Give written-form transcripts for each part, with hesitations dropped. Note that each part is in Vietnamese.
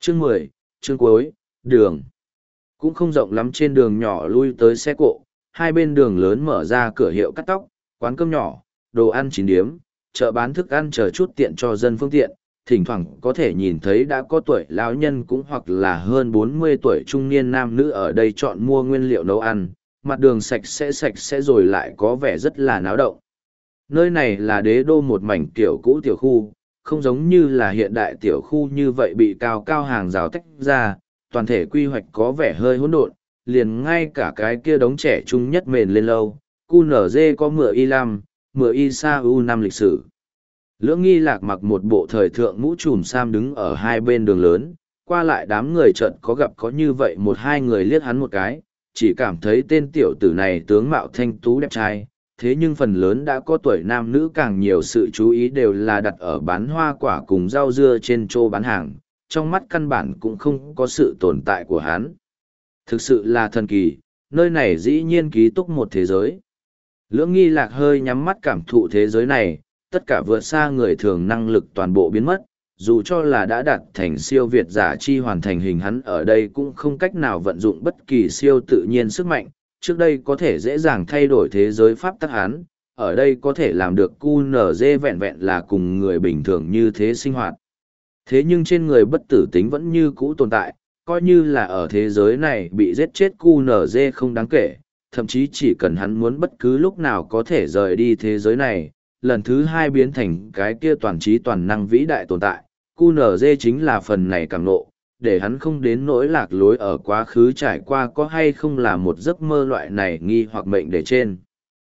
Chương 10, chương cuối, đường. Cũng không rộng lắm, trên đường nhỏ lui tới xe cộ, hai bên đường lớn mở ra cửa hiệu cắt tóc, quán cơm nhỏ, đồ ăn chín điếm, chợ bán thức ăn chờ chút tiện cho dân phương tiện. Thỉnh thoảng có thể nhìn thấy đã có tuổi lão nhân cũng hoặc là hơn 40 tuổi trung niên nam nữ ở đây chọn mua nguyên liệu nấu ăn, mặt đường sạch sẽ rồi lại có vẻ rất là náo động. Nơi này là đế đô, một mảnh kiểu cũ tiểu khu, không giống như là hiện đại tiểu khu như vậy bị cao cao hàng rào tách ra, toàn thể quy hoạch có vẻ hơi hỗn độn, liền ngay cả cái kia đống trẻ trung nhất mền lên lâu, QNZ có mựa y lam, mựa y sa u năm lịch sử. Lưỡng Nghi Lạc mặc một bộ thời thượng mũ trùm sam đứng ở hai bên đường lớn, qua lại đám người chợt có gặp có như vậy một hai người liếc hắn một cái, chỉ cảm thấy tên tiểu tử này tướng mạo thanh tú đẹp trai, thế nhưng phần lớn đã có tuổi nam nữ, càng nhiều sự chú ý đều là đặt ở bán hoa quả cùng rau dưa trên chỗ bán hàng, trong mắt căn bản cũng không có sự tồn tại của hắn. Thực sự là thần kỳ, nơi này dĩ nhiên ký túc một thế giới. Lưỡng Nghi Lạc hơi nhắm mắt cảm thụ thế giới này, tất cả vượt xa người thường năng lực toàn bộ biến mất, dù cho là đã đạt thành siêu việt giả chi hoàn thành hình, hắn ở đây cũng không cách nào vận dụng bất kỳ siêu tự nhiên sức mạnh, trước đây có thể dễ dàng thay đổi thế giới pháp tắc hắn, ở đây có thể làm được QNZ vẹn vẹn là cùng người bình thường như thế sinh hoạt. Thế nhưng trên người bất tử tính vẫn như cũ tồn tại, coi như là ở thế giới này bị giết chết QNZ không đáng kể, thậm chí chỉ cần hắn muốn bất cứ lúc nào có thể rời đi thế giới này, lần thứ hai biến thành cái kia toàn trí toàn năng vĩ đại tồn tại. QNZ chính là phần này càng nộ, để hắn không đến nỗi lạc lối ở quá khứ trải qua có hay không là một giấc mơ loại này nghi hoặc mệnh để trên.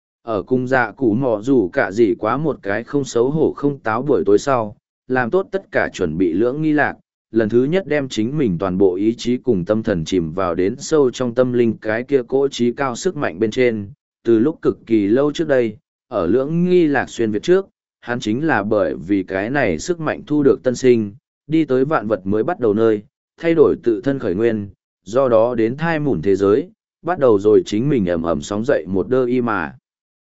Ở cung dạ cũ mò dù cả gì quá một cái không xấu hổ không táo buổi tối sau, làm tốt tất cả chuẩn bị. Lưỡng Nghi Lạc, lần thứ nhất đem chính mình toàn bộ ý chí cùng tâm thần chìm vào đến sâu trong tâm linh cái kia cỗ trí cao sức mạnh bên trên, từ lúc cực kỳ lâu trước đây, ở Lưỡng Nghi Lạc xuyên Việt trước, hắn chính là bởi vì cái này sức mạnh thu được tân sinh, đi tới vạn vật mới bắt đầu nơi, thay đổi tự thân khởi nguyên, do đó đến thai mủn thế giới, bắt đầu rồi chính mình ầm ầm sóng dậy một đơ y mà.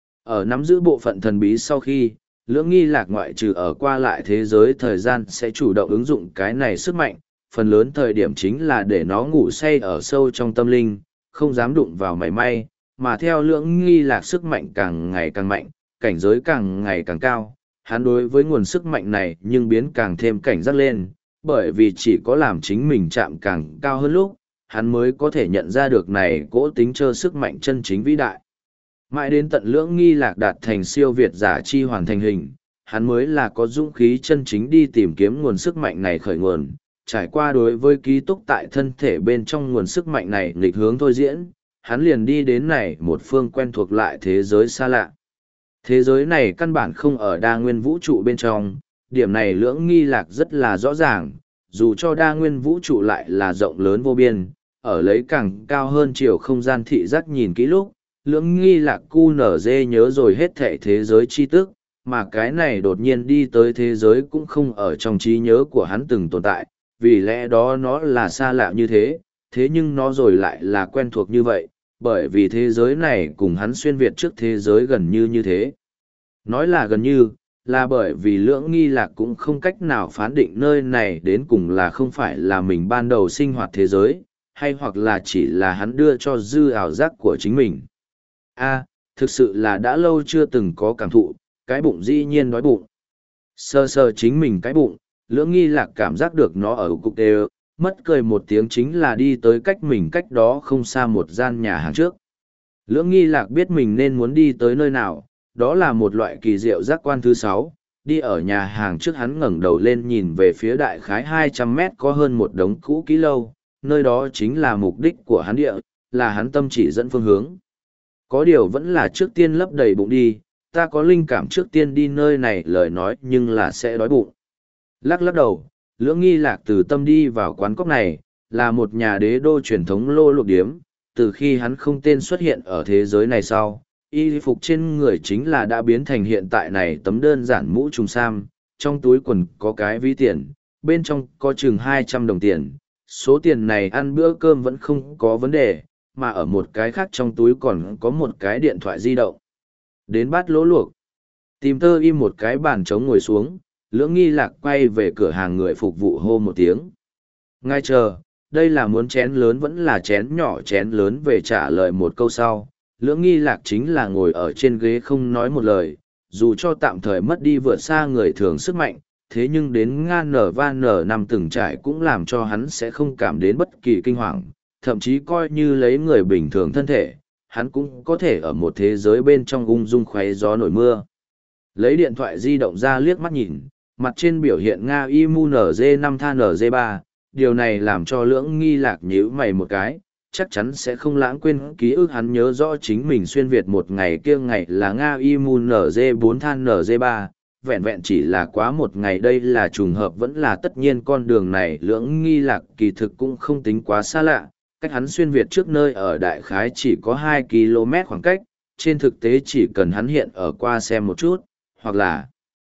Ở nắm giữ bộ phận thần bí sau khi, Lưỡng Nghi Lạc ngoại trừ ở qua lại thế giới thời gian sẽ chủ động ứng dụng cái này sức mạnh, phần lớn thời điểm chính là để nó ngủ say ở sâu trong tâm linh, không dám đụng vào mảy may, mà theo Lưỡng Nghi Lạc sức mạnh càng ngày càng mạnh, cảnh giới càng ngày càng cao, hắn đối với nguồn sức mạnh này nhưng biến càng thêm cảnh giác lên, bởi vì chỉ có làm chính mình chạm càng cao hơn lúc, hắn mới có thể nhận ra được này cỗ tính trơ sức mạnh chân chính vĩ đại. Mãi đến tận Lưỡng Nghi Lạc đạt thành siêu việt giả chi hoàn thành hình, hắn mới là có dũng khí chân chính đi tìm kiếm nguồn sức mạnh này khởi nguồn, trải qua đối với ký túc tại thân thể bên trong nguồn sức mạnh này nghịch hướng thôi diễn, hắn liền đi đến này một phương quen thuộc lại thế giới xa lạ. Thế giới này căn bản không ở đa nguyên vũ trụ bên trong, điểm này Lưỡng Nghi Lạc rất là rõ ràng, dù cho đa nguyên vũ trụ lại là rộng lớn vô biên, ở lấy càng cao hơn chiều không gian thị giác nhìn kỹ lúc, Lưỡng Nghi Lạc QNZ nhớ rồi hết thảy thế giới chi tức, mà cái này đột nhiên đi tới thế giới cũng không ở trong trí nhớ của hắn từng tồn tại, vì lẽ đó nó là xa lạ như thế, thế nhưng nó rồi lại là quen thuộc như vậy, bởi vì thế giới này cùng hắn xuyên việt trước thế giới gần như như thế. Nói là gần như, là bởi vì Lưỡng Nghi Lạc cũng không cách nào phán định nơi này đến cùng là không phải là mình ban đầu sinh hoạt thế giới, hay hoặc là chỉ là hắn đưa cho dư ảo giác của chính mình. Thực sự là đã lâu chưa từng có cảm thụ, cái bụng dĩ nhiên đói bụng. Sơ sơ chính mình cái bụng, Lưỡng Nghi Lạc cảm giác được nó ở cục đều, mất cười một tiếng chính là đi tới cách mình cách đó không xa một gian nhà hàng trước. Lưỡng Nghi Lạc biết mình nên muốn đi tới nơi nào, đó là một loại kỳ diệu giác quan thứ 6. Đi ở nhà hàng trước, hắn ngẩng đầu lên nhìn về phía đại khái 200 mét có hơn một đống cũ kỹ lâu, nơi đó chính là mục đích của hắn địa, là hắn tâm chỉ dẫn phương hướng. Có điều vẫn là trước tiên lấp đầy bụng đi, ta có linh cảm trước tiên đi nơi này lời nói nhưng là sẽ đói bụng. Lắc lắc đầu, Lưỡng Nghi Lạc từ tâm đi vào quán cốc này, là một nhà đế đô truyền thống lô lục điếm, từ khi hắn không tên xuất hiện ở thế giới này sau, y phục trên người chính là đã biến thành hiện tại này tấm đơn giản mũ trùng sam, trong túi quần có cái ví tiền, bên trong có chừng 200 đồng tiền, số tiền này ăn bữa cơm vẫn không có vấn đề, mà ở một cái khác trong túi còn có một cái điện thoại di động. Đến bát lỗ luộc, tìm tơ im một cái bàn trống ngồi xuống, Lưỡng Nghi Lạc quay về cửa hàng người phục vụ hô một tiếng. Ngay chờ, đây là muốn chén lớn vẫn là chén nhỏ chén lớn về trả lời một câu sau. Lưỡng nghi lạc chính là ngồi ở trên ghế không nói một lời, dù cho tạm thời mất đi vượt xa người thường sức mạnh, thế nhưng đến ngan nở van nở năm từng trải cũng làm cho hắn sẽ không cảm đến bất kỳ kinh hoàng, thậm chí coi như lấy người bình thường thân thể, hắn cũng có thể ở một thế giới bên trong ung dung khoáy gió nổi mưa. Lấy điện thoại di động ra liếc mắt nhìn, mặt trên biểu hiện Nga IMU NG5 tha NG3, điều này làm cho lưỡng nghi lạc nhíu mày một cái, chắc chắn sẽ không lãng quên ký ức hắn nhớ rõ chính mình xuyên Việt một ngày kia ngày là Nga IMU NG4 than NG3, vẹn vẹn chỉ là quá một ngày đây là trùng hợp vẫn là tất nhiên con đường này lưỡng nghi lạc kỳ thực cũng không tính quá xa lạ, cách hắn xuyên Việt trước nơi ở đại khái chỉ có 2 km khoảng cách, trên thực tế chỉ cần hắn hiện ở qua xem một chút, hoặc là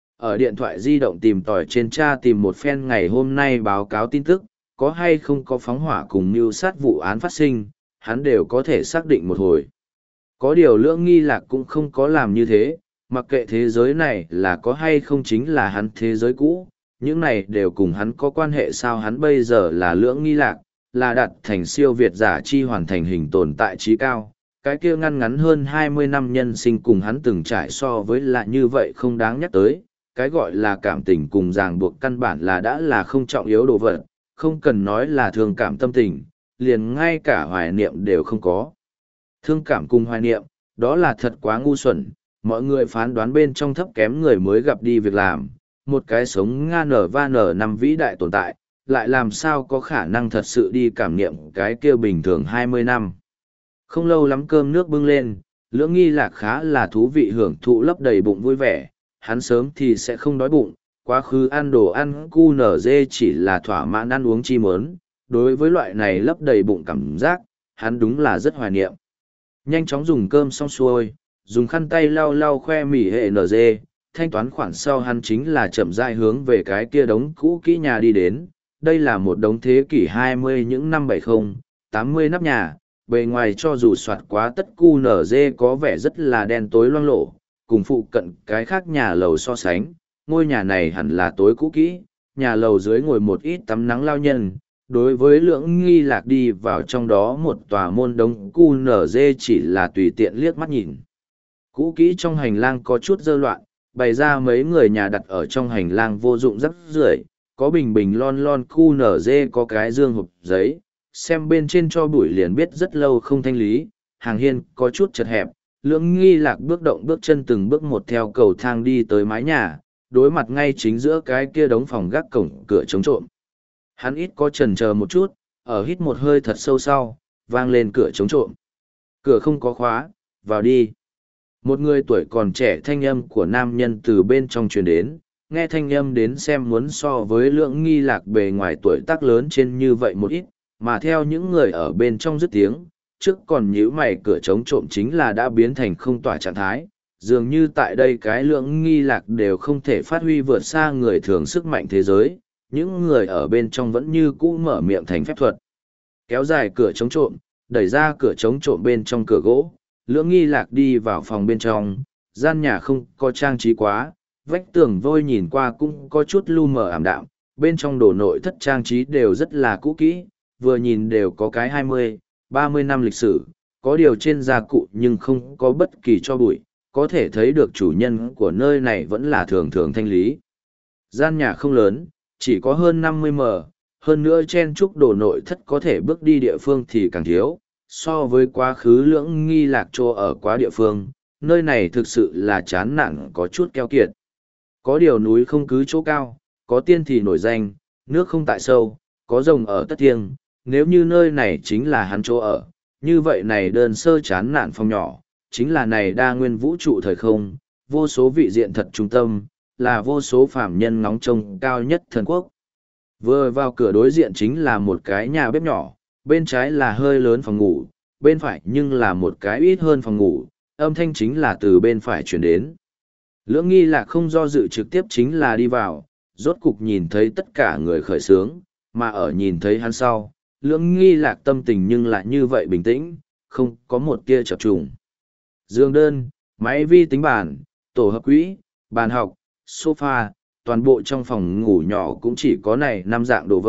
ở điện thoại di động tìm tòi trên tra tìm một phen ngày hôm nay báo cáo tin tức, có hay không có phóng hỏa cùng mưu sát vụ án phát sinh, hắn đều có thể xác định một hồi. Có điều lưỡng nghi lạc cũng không có làm như thế, mặc kệ thế giới này là có hay không chính là hắn thế giới cũ, những này đều cùng hắn có quan hệ sao hắn bây giờ là lưỡng nghi lạc, là đặt thành siêu việt giả chi hoàn thành hình tồn tại trí cao. Cái kia ngăn ngắn hơn 20 năm nhân sinh cùng hắn từng trải so với là như vậy không đáng nhắc tới, cái gọi là cảm tình cùng ràng buộc căn bản là đã là không trọng yếu đồ vật, không cần nói là thương cảm tâm tình, liền ngay cả hoài niệm đều không có. Thương cảm cùng hoài niệm, đó là thật quá ngu xuẩn, mọi người phán đoán bên trong thấp kém người mới gặp đi việc làm, một cái sống nga nở va nở năm vĩ đại tồn tại, lại làm sao có khả năng thật sự đi cảm niệm cái kia bình thường 20 năm. Không lâu lắm cơm nước bưng lên, lưỡng nghi lạc khá là thú vị hưởng thụ lấp đầy bụng vui vẻ, hắn sớm thì sẽ không đói bụng, quá khứ ăn đồ ăn cu nở dê chỉ là thỏa mãn ăn uống chi mớn, đối với loại này lấp đầy bụng cảm giác, hắn đúng là rất hoài niệm. Nhanh chóng dùng cơm xong xuôi, dùng khăn tay lau lau khoe mỉ hệ nở dê, thanh toán khoản sau hắn chính là chậm rãi hướng về cái kia đống cũ kỹ nhà đi đến, đây là một đống thế kỷ 20 những năm 70, 80 nắp nhà, bề ngoài cho dù soạt quá tất cu nở dê có vẻ rất là đen tối loang lổ, cùng phụ cận cái khác nhà lầu so sánh, ngôi nhà này hẳn là tối cũ kỹ, nhà lầu dưới ngồi một ít tắm nắng lao nhân, đối với lưỡng nghi lạc đi vào trong đó một tòa môn đống cu nở dê chỉ là tùy tiện liếc mắt nhìn. Cũ kỹ trong hành lang có chút dơ loạn, bày ra mấy người nhà đặt ở trong hành lang vô dụng rắc rưởi, có bình bình lon lon cu nở dê có cái dương hộp giấy, xem bên trên cho bụi liền biết rất lâu không thanh lý, hàng hiên có chút chật hẹp, lưỡng nghi lạc bước động bước chân từng bước một theo cầu thang đi tới mái nhà, đối mặt ngay chính giữa cái kia đống phòng gác cổng cửa chống trộm. Hắn ít có chần chờ một chút, ở hít một hơi thật sâu sau, vang lên cửa chống trộm. Cửa không có khóa, vào đi. Một người tuổi còn trẻ thanh âm của nam nhân từ bên trong truyền đến, nghe thanh âm đến xem muốn so với lưỡng nghi lạc bề ngoài tuổi tác lớn trên như vậy một ít, mà theo những người ở bên trong dứt tiếng, trước còn nhíu mày cửa chống trộm chính là đã biến thành không tỏa trạng thái, dường như tại đây cái lưỡng nghi lạc đều không thể phát huy vượt xa người thường sức mạnh thế giới, những người ở bên trong vẫn như cũ mở miệng thành phép thuật. Kéo dài cửa chống trộm, đẩy ra cửa chống trộm bên trong cửa gỗ, lưỡng nghi lạc đi vào phòng bên trong, gian nhà không có trang trí quá, vách tường vôi nhìn qua cũng có chút lu mờ ảm đạm, bên trong đồ nội thất trang trí đều rất là cũ kỹ, vừa nhìn đều có cái 20, 30 năm lịch sử, có điều trên gia cụ nhưng không có bất kỳ cho bụi, có thể thấy được chủ nhân của nơi này vẫn là thường thường thanh lý. Gian nhà không lớn, chỉ có hơn 50m, hơn nữa chen chúc đồ nội thất có thể bước đi địa phương thì càng thiếu, so với quá khứ lưỡng nghi lạc trô ở quá địa phương, nơi này thực sự là chán nản có chút keo kiệt. Có điều núi không cứ chỗ cao, có tiên thì nổi danh, nước không tại sâu, có rồng ở tất thiêng, nếu như nơi này chính là hắn chỗ ở, như vậy này đơn sơ chán nản phòng nhỏ, chính là này đa nguyên vũ trụ thời không, vô số vị diện thật trung tâm, là vô số phạm nhân ngóng trông cao nhất thần quốc. Vừa vào cửa đối diện chính là một cái nhà bếp nhỏ, bên trái là hơi lớn phòng ngủ, bên phải nhưng là một cái ít hơn phòng ngủ, âm thanh chính là từ bên phải chuyển đến. Lưỡng nghi lạc không do dự trực tiếp chính là đi vào, rốt cục nhìn thấy tất cả người khởi sướng, mà ở nhìn thấy hắn sau, lưỡng nghi lạc tâm tình nhưng lại như vậy bình tĩnh, không có một tia chập trùng. Dương đơn, máy vi tính bàn, tổ hợp quỹ, bàn học, sofa, toàn bộ trong phòng ngủ nhỏ cũng chỉ có này 5 dạng đồ vật,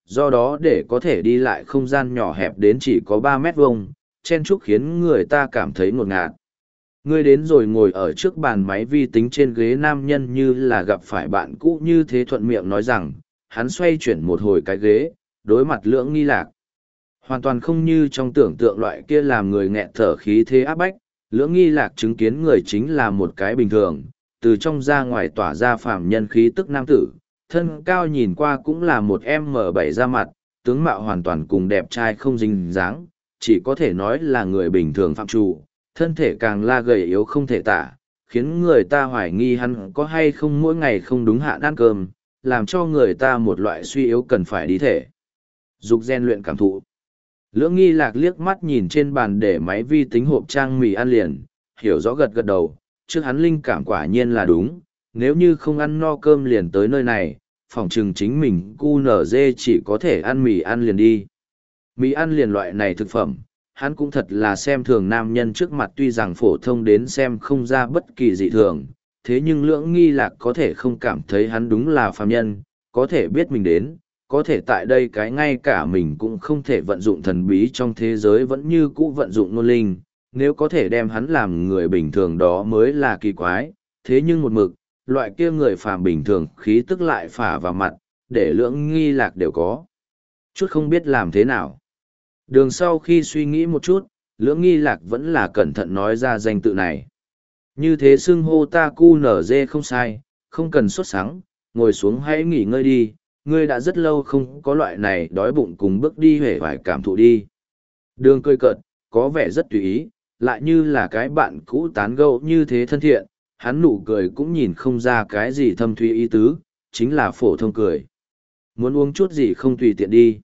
do đó để có thể đi lại không gian nhỏ hẹp đến chỉ có 3 mét vuông, chen chúc khiến người ta cảm thấy ngột ngạt. Ngươi đến rồi ngồi ở trước bàn máy vi tính trên ghế, nam nhân như là gặp phải bạn cũ như thế thuận miệng nói rằng, hắn xoay chuyển một hồi cái ghế, đối mặt Lưỡng Nghi Lạc. Hoàn toàn không như trong tưởng tượng loại kia làm người nghẹt thở khí thế áp bách, Lưỡng Nghi Lạc chứng kiến người chính là một cái bình thường, từ trong ra ngoài tỏa ra phàm nhân khí tức nam tử, thân cao nhìn qua cũng là một M7 da mặt, tướng mạo hoàn toàn cùng đẹp trai không dính dáng, chỉ có thể nói là người bình thường phạm trù, thân thể càng là gầy yếu không thể tả, khiến người ta hoài nghi hắn có hay không mỗi ngày không đúng hạn ăn cơm, làm cho người ta một loại suy yếu cần phải đi thể dục rèn luyện cảm thụ. Lưỡng Nghi Lạc liếc mắt nhìn trên bàn để máy vi tính hộp trang mì ăn liền, hiểu rõ gật gật đầu, trước hắn linh cảm quả nhiên là đúng, nếu như không ăn no cơm liền tới nơi này, phỏng chừng chính mình QNZ chỉ có thể ăn mì ăn liền đi. Mì ăn liền loại này thực phẩm, hắn cũng thật là xem thường nam nhân trước mặt, tuy rằng phổ thông đến xem không ra bất kỳ dị thường, thế nhưng Lưỡng Nghi Lạc có thể không cảm thấy hắn đúng là phàm nhân, có thể biết mình đến, có thể tại đây cái ngay cả mình cũng không thể vận dụng thần bí trong thế giới vẫn như cũ vận dụng ngôn linh, nếu có thể đem hắn làm người bình thường đó mới là kỳ quái, thế nhưng một mực, loại kia người phàm bình thường khí tức lại phả vào mặt, để Lưỡng Nghi Lạc đều có chút không biết làm thế nào. Đường sau khi suy nghĩ một chút, Lưỡng Nghi Lạc vẫn là cẩn thận nói ra danh tự này. Như thế xưng hô ta QNZ không sai, không cần sốt sắng, ngồi xuống hãy nghỉ ngơi đi, ngươi đã rất lâu không có loại này đói bụng cùng bước đi huệ vải cảm thụ đi. Đường cười cợt, có vẻ rất tùy ý, lại như là cái bạn cũ tán gẫu như thế thân thiện, hắn nụ cười cũng nhìn không ra cái gì thâm thúy ý tứ, chính là phổ thông cười. Muốn uống chút gì không tùy tiện đi.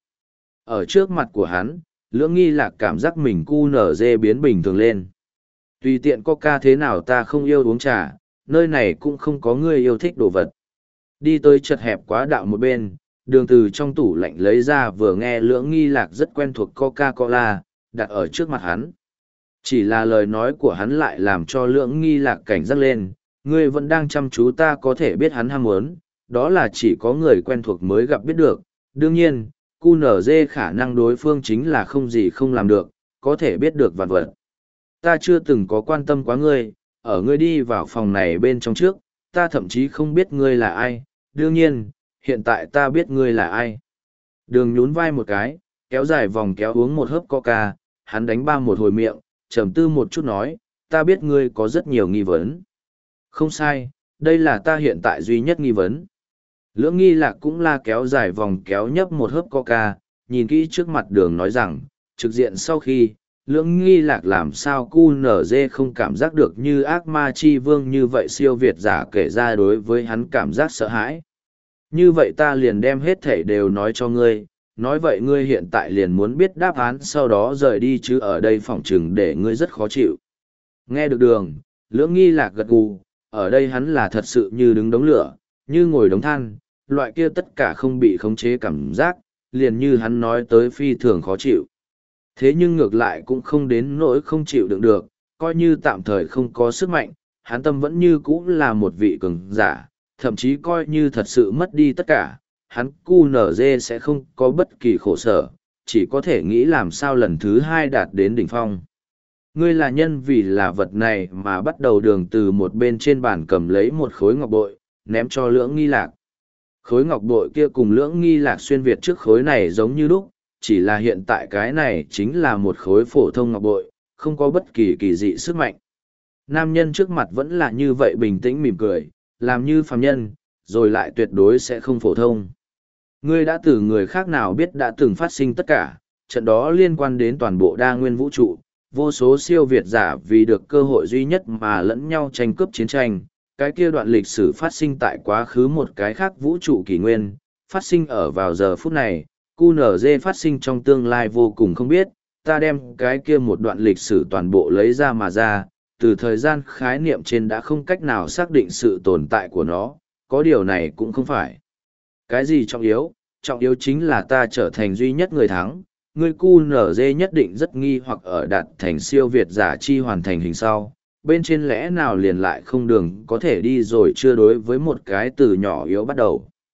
Ở trước mặt của hắn, Lưỡng Nghi Lạc cảm giác mình QNZ biến bình thường lên. Tùy tiện coca thế nào ta không yêu uống trà, nơi này cũng không có người yêu thích đồ vật. Đi tới chật hẹp quá đạo một bên, đường từ trong tủ lạnh lấy ra vừa nghe Lưỡng Nghi Lạc rất quen thuộc Coca-Cola, đặt ở trước mặt hắn. Chỉ là lời nói của hắn lại làm cho Lưỡng Nghi Lạc cảnh giác lên, ngươi vẫn đang chăm chú, ta có thể biết hắn ham muốn, đó là chỉ có người quen thuộc mới gặp biết được. Đương nhiên, QNZ khả năng đối phương chính là không gì không làm được, có thể biết được vạn vật. Ta chưa từng có quan tâm quá ngươi, ở ngươi đi vào phòng này bên trong trước, ta thậm chí không biết ngươi là ai, đương nhiên, hiện tại ta biết ngươi là ai. Đường nhún vai một cái, kéo dài vòng kéo uống một hớp coca, hắn đánh ba một hồi miệng, trầm tư một chút nói, ta biết ngươi có rất nhiều nghi vấn. Không sai, đây là ta hiện tại duy nhất nghi vấn. Lưỡng Nghi Lạc cũng là kéo dài vòng kéo nhấp một hớp coca, nhìn kỹ trước mặt đường nói rằng, trực diện sau khi, Lưỡng Nghi Lạc làm sao QNZ không cảm giác được như ác ma chi vương như vậy siêu việt giả kể ra đối với hắn cảm giác sợ hãi. Như vậy ta liền đem hết thảy đều nói cho ngươi, nói vậy ngươi hiện tại liền muốn biết đáp án sau đó rời đi chứ ở đây phỏng chừng để ngươi rất khó chịu. Nghe được đường, Lưỡng Nghi Lạc gật gù, ở đây hắn là thật sự như đứng đống lửa, như ngồi đống than, loại kia tất cả không bị khống chế cảm giác, liền như hắn nói tới phi thường khó chịu. Thế nhưng ngược lại cũng không đến nỗi không chịu đựng được, coi như tạm thời không có sức mạnh, hắn tâm vẫn như cũ là một vị cường giả, thậm chí coi như thật sự mất đi tất cả, hắn QNZ sẽ không có bất kỳ khổ sở, chỉ có thể nghĩ làm sao lần thứ hai đạt đến đỉnh phong. Ngươi là nhân vì là vật này mà bắt đầu đường từ một bên trên bàn cầm lấy một khối ngọc bội, ném cho Lưỡng Nghi Lạc. Khối ngọc bội kia cùng Lưỡng Nghi Lạc xuyên việt trước khối này giống như lúc, chỉ là hiện tại cái này chính là một khối phổ thông ngọc bội, không có bất kỳ kỳ dị sức mạnh. Nam nhân trước mặt vẫn là như vậy bình tĩnh mỉm cười, làm như phàm nhân, rồi lại tuyệt đối sẽ không phổ thông. Ngươi đã từ người khác nào biết đã từng phát sinh tất cả, trận đó liên quan đến toàn bộ đa nguyên vũ trụ, vô số siêu việt giả vì được cơ hội duy nhất mà lẫn nhau tranh cướp chiến tranh. Cái kia đoạn lịch sử phát sinh tại quá khứ một cái khác vũ trụ kỷ nguyên, phát sinh ở vào giờ phút này, QNZ phát sinh trong tương lai vô cùng không biết, ta đem cái kia một đoạn lịch sử toàn bộ lấy ra mà ra, từ thời gian khái niệm trên đã không cách nào xác định sự tồn tại của nó, có điều này cũng không phải. Cái gì trọng yếu chính là ta trở thành duy nhất người thắng, người QNZ nhất định rất nghi hoặc ở đạt thành siêu việt giả chi hoàn thành hình sau, bên trên lẽ nào liền lại không đường có thể đi rồi chưa đối với một cái từ nhỏ yếu bắt đầu.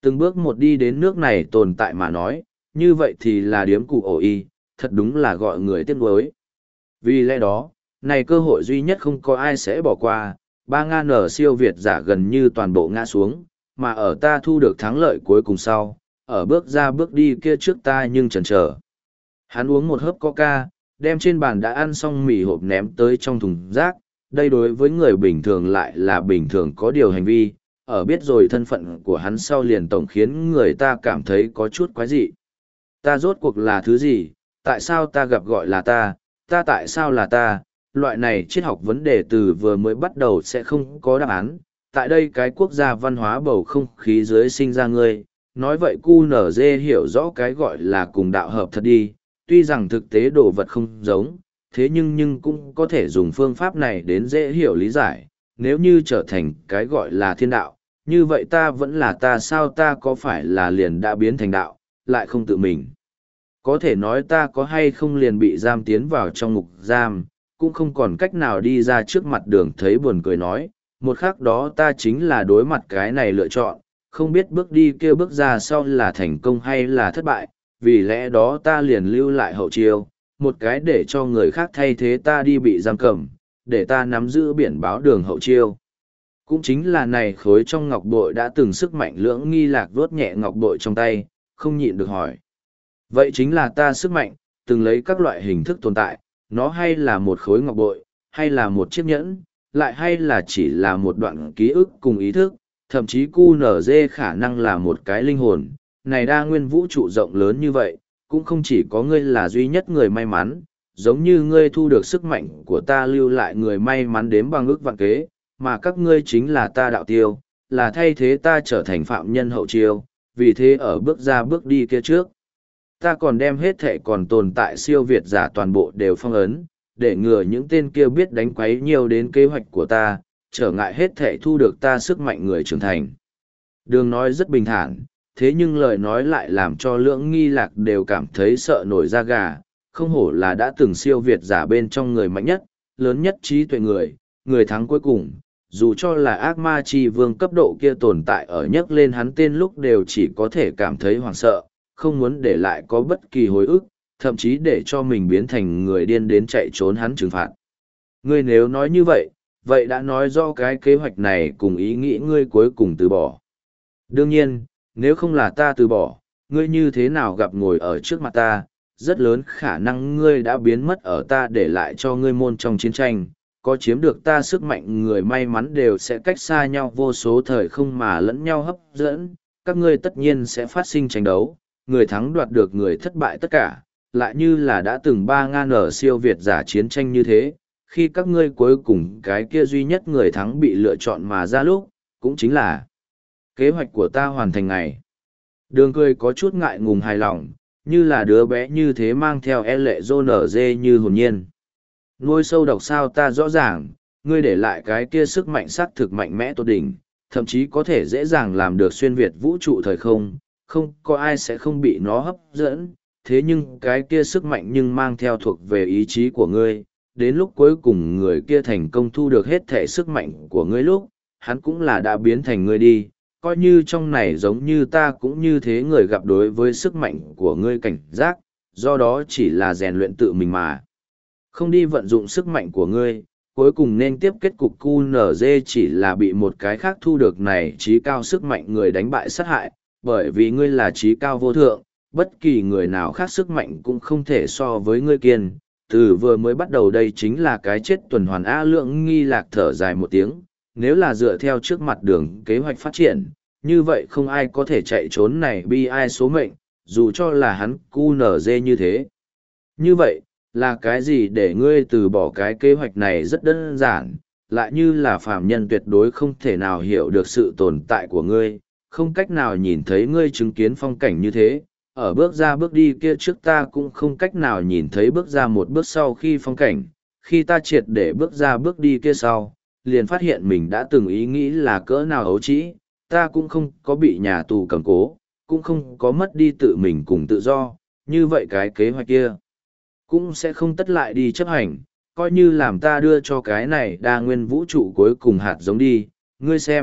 Từng bước một đi đến nước này tồn tại mà nói, như vậy thì là điếm cụ ổ y, thật đúng là gọi người tiếc nuối. Vì lẽ đó, này cơ hội duy nhất không có ai sẽ bỏ qua, 3.000 siêu Việt giả gần như toàn bộ ngã xuống, mà ở ta thu được thắng lợi cuối cùng sau, ở bước ra bước đi kia trước ta nhưng chần chờ. Hắn uống một hớp coca, đem trên bàn đã ăn xong mì hộp ném tới trong thùng rác, đây đối với người bình thường lại là bình thường có điều hành vi, ở biết rồi thân phận của hắn sau liền tổng khiến người ta cảm thấy có chút quái dị. Ta rốt cuộc là thứ gì, tại sao ta gặp gọi là ta tại sao là ta, loại này triết học vấn đề từ vừa mới bắt đầu sẽ không có đáp án, tại đây cái quốc gia văn hóa bầu không khí dưới sinh ra ngươi, nói vậy QNZ hiểu rõ cái gọi là cùng đạo hợp thật đi, tuy rằng thực tế đồ vật không giống, thế nhưng cũng có thể dùng phương pháp này đến dễ hiểu lý giải, nếu như trở thành cái gọi là thiên đạo, như vậy ta vẫn là ta sao ta có phải là liền đã biến thành đạo, lại không tự mình. Có thể nói ta có hay không liền bị giam tiến vào trong ngục giam, cũng không còn cách nào đi ra trước mặt đường thấy buồn cười nói, một khắc đó ta chính là đối mặt cái này lựa chọn, không biết bước đi kia bước ra sau là thành công hay là thất bại, vì lẽ đó ta liền lưu lại hậu chiêu, một cái để cho người khác thay thế ta đi bị giam cầm, để ta nắm giữ biển báo đường hậu chiêu. Cũng chính là này khối trong ngọc bội đã từng sức mạnh lưỡng nghi lạc vuốt nhẹ ngọc bội trong tay, không nhịn được hỏi. Vậy chính là ta sức mạnh, từng lấy các loại hình thức tồn tại, nó hay là một khối ngọc bội, hay là một chiếc nhẫn, lại hay là chỉ là một đoạn ký ức cùng ý thức, thậm chí QNZ khả năng là một cái linh hồn. Này đa nguyên vũ trụ rộng lớn như vậy, cũng không chỉ có ngươi là duy nhất người may mắn, giống như ngươi thu được sức mạnh của ta lưu lại người may mắn đếm bằng ước vạn kế, mà các ngươi chính là ta đạo tiêu, là thay thế ta trở thành phạm nhân hậu chiêu, vì thế ở bước ra bước đi kia trước. Ta còn đem hết thệ còn tồn tại siêu Việt giả toàn bộ đều phong ấn, để ngừa những tên kia biết đánh quấy nhiều đến kế hoạch của ta, trở ngại hết thệ thu được ta sức mạnh người trưởng thành. Đường nói rất bình thản, thế nhưng lời nói lại làm cho lưỡng nghi lạc đều cảm thấy sợ nổi da gà, không hổ là đã từng siêu Việt giả bên trong người mạnh nhất, lớn nhất trí tuệ người thắng cuối cùng, dù cho là ác ma chi vương cấp độ kia tồn tại ở nhấc lên hắn tên lúc đều chỉ có thể cảm thấy hoảng sợ, không muốn để lại có bất kỳ hồi ức, thậm chí để cho mình biến thành người điên đến chạy trốn hắn trừng phạt. Ngươi nếu nói như vậy, vậy đã nói do cái kế hoạch này cùng ý nghĩ ngươi cuối cùng từ bỏ. Đương nhiên, nếu không là ta từ bỏ, ngươi như thế nào gặp ngồi ở trước mặt ta, rất lớn khả năng ngươi đã biến mất ở ta để lại cho ngươi môn trong chiến tranh, có chiếm được ta sức mạnh người may mắn đều sẽ cách xa nhau vô số thời không mà lẫn nhau hấp dẫn, các ngươi tất nhiên sẽ phát sinh tranh đấu, người thắng đoạt được người thất bại tất cả, lại như là đã từng 3.000 ở siêu Việt giả chiến tranh như thế, khi các ngươi cuối cùng cái kia duy nhất người thắng bị lựa chọn mà ra lúc, cũng chính là kế hoạch của ta hoàn thành ngày. Đường cười có chút ngại ngùng hài lòng, như là đứa bé như thế mang theo lệ rô nở dê như hồn nhiên. Nuôi sâu độc sao ta rõ ràng, ngươi để lại cái kia sức mạnh xác thực mạnh mẽ tột đỉnh, thậm chí có thể dễ dàng làm được xuyên việt vũ trụ thời không, không có ai sẽ không bị nó hấp dẫn, thế nhưng cái kia sức mạnh nhưng mang theo thuộc về ý chí của ngươi, đến lúc cuối cùng người kia thành công thu được hết thể sức mạnh của ngươi lúc, hắn cũng là đã biến thành ngươi đi, coi như trong này giống như ta cũng như thế người gặp đối với sức mạnh của ngươi cảnh giác, do đó chỉ là rèn luyện tự mình mà. Không đi vận dụng sức mạnh của ngươi, cuối cùng nên tiếp kết cục QNZ chỉ là bị một cái khác thu được này trí cao sức mạnh người đánh bại sát hại, bởi vì ngươi là trí cao vô thượng, bất kỳ người nào khác sức mạnh cũng không thể so với ngươi kiên. Từ vừa mới bắt đầu đây chính là cái chết tuần hoàn A Lượng nghi lạc thở dài một tiếng, nếu là dựa theo trước mặt đường kế hoạch phát triển, như vậy không ai có thể chạy trốn này bi ai số mệnh, dù cho là hắn QNZ như thế. Như vậy, là cái gì để ngươi từ bỏ cái kế hoạch này rất đơn giản, lại như là phàm nhân tuyệt đối không thể nào hiểu được sự tồn tại của ngươi, không cách nào nhìn thấy ngươi chứng kiến phong cảnh như thế, ở bước ra bước đi kia trước ta cũng không cách nào nhìn thấy bước ra một bước sau khi phong cảnh, khi ta triệt để bước ra bước đi kia sau, liền phát hiện mình đã từng ý nghĩ là cỡ nào ấu trĩ, ta cũng không có bị nhà tù cầm cố, cũng không có mất đi tự mình cùng tự do, như vậy cái kế hoạch kia cũng sẽ không tất lại đi chấp hành, coi như làm ta đưa cho cái này đa nguyên vũ trụ cuối cùng hạt giống đi, ngươi xem,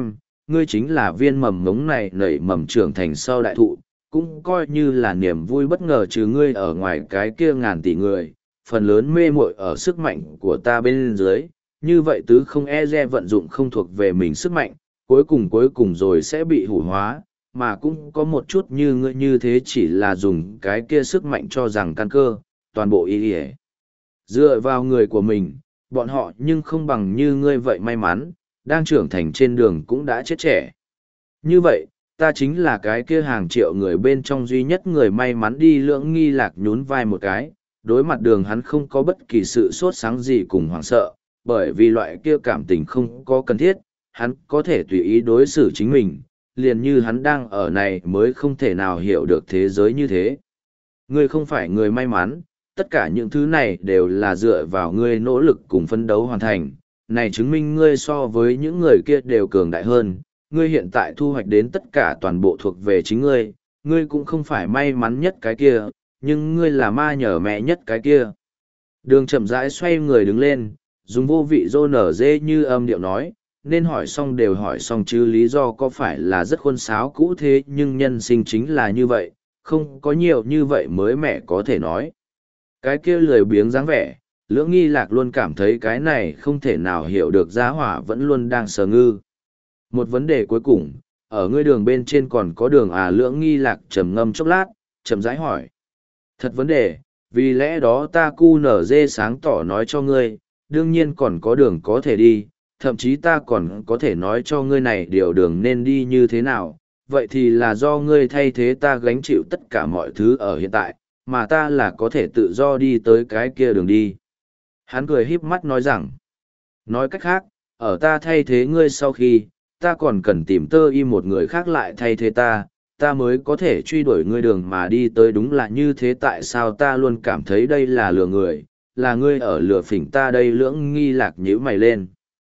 ngươi chính là viên mầm ngống này nảy mầm trưởng thành sau đại thụ, cũng coi như là niềm vui bất ngờ trừ ngươi ở ngoài cái kia ngàn tỷ người, phần lớn mê muội ở sức mạnh của ta bên dưới, như vậy tứ không e dè vận dụng không thuộc về mình sức mạnh, cuối cùng rồi sẽ bị hủ hóa, mà cũng có một chút như ngươi như thế chỉ là dùng cái kia sức mạnh cho rằng căn cơ, toàn bộ ý ý. Dựa vào người của mình, bọn họ nhưng không bằng như ngươi vậy may mắn, đang trưởng thành trên đường cũng đã chết trẻ. Như vậy, ta chính là cái kia hàng triệu người bên trong duy nhất người may mắn đi. Lưỡng Nghi Lạc nhún vai một cái, đối mặt đường hắn không có bất kỳ sự sốt sáng gì cùng hoảng sợ, bởi vì loại kia cảm tình không có cần thiết, hắn có thể tùy ý đối xử chính mình, liền như hắn đang ở này mới không thể nào hiểu được thế giới như thế. Ngươi không phải người may mắn, tất cả những thứ này đều là dựa vào ngươi nỗ lực cùng phấn đấu hoàn thành, này chứng minh ngươi so với những người kia đều cường đại hơn, ngươi hiện tại thu hoạch đến tất cả toàn bộ thuộc về chính ngươi, ngươi cũng không phải may mắn nhất cái kia, nhưng ngươi là ma nhờ mẹ nhất cái kia. Đường chậm rãi xoay người đứng lên, dùng vô vị rô nở dê như âm điệu nói, nên hỏi xong đều hỏi xong chứ lý do có phải là rất khuôn sáo cũ thế nhưng nhân sinh chính là như vậy, không có nhiều như vậy mới mẹ có thể nói. Cái kia lười biếng dáng vẻ, Lưỡng Nghi Lạc luôn cảm thấy cái này không thể nào hiểu được giá hỏa vẫn luôn đang sờ ngư. Một vấn đề cuối cùng, ở ngươi đường bên trên còn có đường à? Lưỡng Nghi Lạc trầm ngâm chốc lát, chậm rãi hỏi. Thật vấn đề, vì lẽ đó ta cu nở dê sáng tỏ nói cho ngươi, đương nhiên còn có đường có thể đi, thậm chí ta còn có thể nói cho ngươi này điều đường nên đi như thế nào, vậy thì là do ngươi thay thế ta gánh chịu tất cả mọi thứ ở hiện tại, mà ta là có thể tự do đi tới cái kia đường đi. Hắn cười híp mắt nói rằng, nói cách khác, ở ta thay thế ngươi sau khi, ta còn cần tìm tơ y một người khác lại thay thế ta mới có thể truy đuổi ngươi đường mà đi tới. Đúng là như thế, tại sao ta luôn cảm thấy đây là lừa người, là ngươi ở lừa phỉnh ta đây? Lưỡng Nghi Lạc nhíu mày lên.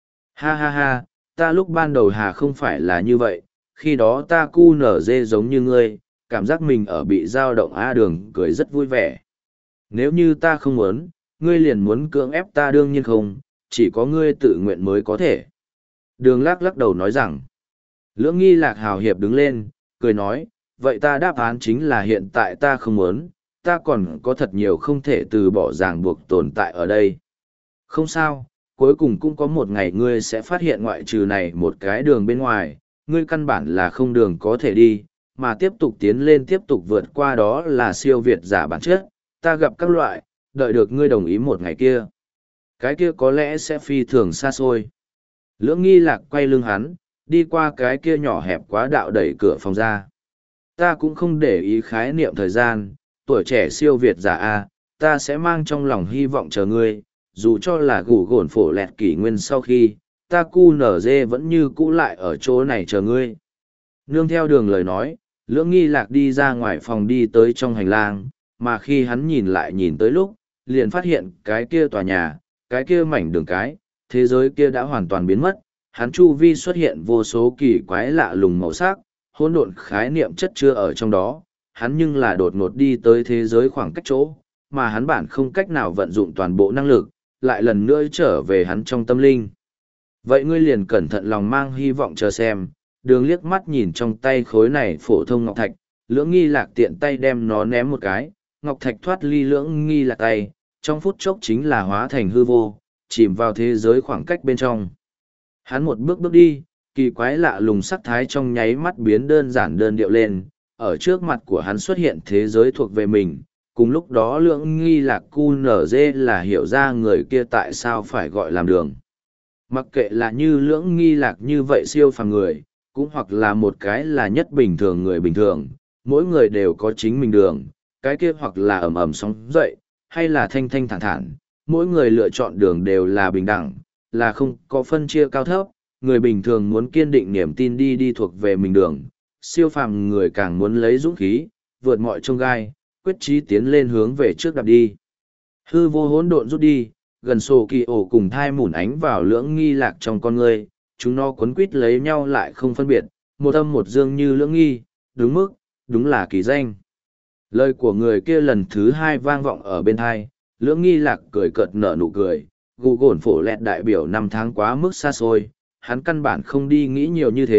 Ha ha ha, ta lúc ban đầu hà không phải là như vậy, khi đó ta cu nở dê giống như ngươi, cảm giác mình ở bị dao động. Đường cười rất vui vẻ. Nếu như ta không muốn, ngươi liền muốn cưỡng ép ta? Đương nhiên không, chỉ có ngươi tự nguyện mới có thể. Đường lắc đầu nói rằng. Lưỡng Nghi Lạc hào hiệp đứng lên, cười nói, vậy ta đáp án chính là hiện tại ta không muốn, ta còn có thật nhiều không thể từ bỏ ràng buộc tồn tại ở đây. Không sao, cuối cùng cũng có một ngày ngươi sẽ phát hiện ngoại trừ này một cái đường bên ngoài, ngươi căn bản là không đường có thể đi, mà tiếp tục tiến lên tiếp tục vượt qua đó là siêu việt giả bản chất. Ta gặp các loại, đợi được ngươi đồng ý một ngày kia. Cái kia có lẽ sẽ phi thường xa xôi. Lưỡng Nghi Lạc quay lưng hắn, đi qua cái kia nhỏ hẹp quá đạo đẩy cửa phòng ra. Ta cũng không để ý khái niệm thời gian, tuổi trẻ siêu việt giả a, ta sẽ mang trong lòng hy vọng chờ ngươi, dù cho là gù gồn phổ lẹt kỷ nguyên sau khi, ta cu nở dê vẫn như cũ lại ở chỗ này chờ ngươi. Nương theo đường lời nói, Lưỡng Nghi Lạc đi ra ngoài phòng đi tới trong hành lang, mà khi hắn nhìn lại nhìn tới lúc, liền phát hiện cái kia tòa nhà, cái kia mảnh đường cái, thế giới kia đã hoàn toàn biến mất. Hắn chu vi xuất hiện vô số kỳ quái lạ lùng màu sắc, hỗn độn khái niệm chất chứa ở trong đó, hắn nhưng là đột ngột đi tới thế giới khoảng cách chỗ, mà hắn bản không cách nào vận dụng toàn bộ năng lực, lại lần nữa trở về hắn trong tâm linh. Vậy ngươi liền cẩn thận lòng mang hy vọng chờ xem. Đường liếc mắt nhìn trong tay khối này phổ thông ngọc thạch, Lưỡng Nghi Lạc tiện tay đem nó ném một cái, ngọc thạch thoát ly Lưỡng Nghi Lạc tay, trong phút chốc chính là hóa thành hư vô, chìm vào thế giới khoảng cách bên trong. Hắn một bước bước đi, kỳ quái lạ lùng sắc thái trong nháy mắt biến đơn giản đơn điệu lên, ở trước mặt của hắn xuất hiện thế giới thuộc về mình. Cùng lúc đó Lưỡng Nghi Lạc cu nở dê là hiểu ra người kia tại sao phải gọi làm đường. Mặc kệ là như Lưỡng Nghi Lạc như vậy siêu phàm người, cũng hoặc là một cái là nhất bình thường người bình thường, mỗi người đều có chính mình đường, cái kia hoặc là ầm ầm sóng dậy, hay là thanh thanh thản thản, mỗi người lựa chọn đường đều là bình đẳng, là không có phân chia cao thấp. Người bình thường muốn kiên định niềm tin đi thuộc về mình đường, siêu phàm người càng muốn lấy dũng khí, vượt mọi chông gai, quyết chí tiến lên hướng về trước đạp đi. Hư vô hỗn độn rút đi, gần sổ kỳ ổ cùng thai mủn ánh vào Lưỡng Nghi Lạc trong con người, chúng nó quấn quít lấy nhau lại không phân biệt, một âm một dương như Lưỡng Nghi, đúng mức, đúng là kỳ danh. Lời của người kia lần thứ hai vang vọng ở bên thai, Lưỡng Nghi Lạc cười cợt nở nụ cười, gù gồn phổ lẹt đại biểu năm tháng quá mức xa xôi, hắn căn bản không đi nghĩ nhiều như thế,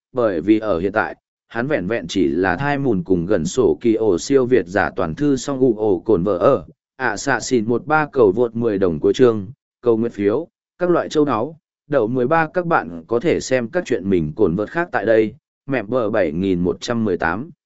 bởi vì ở hiện tại, hắn vẹn vẹn chỉ là thai mùn cùng gần sổ kỳ ổ siêu Việt giả toàn thư song ụ ổ cồn vợ ở, xạ xìn 13 cầu vượt 10 đồng của chương, cầu nguyện phiếu, các loại châu áo, đậu 13 các bạn có thể xem các chuyện mình cồn vợt khác tại đây, mẹp bờ 7118.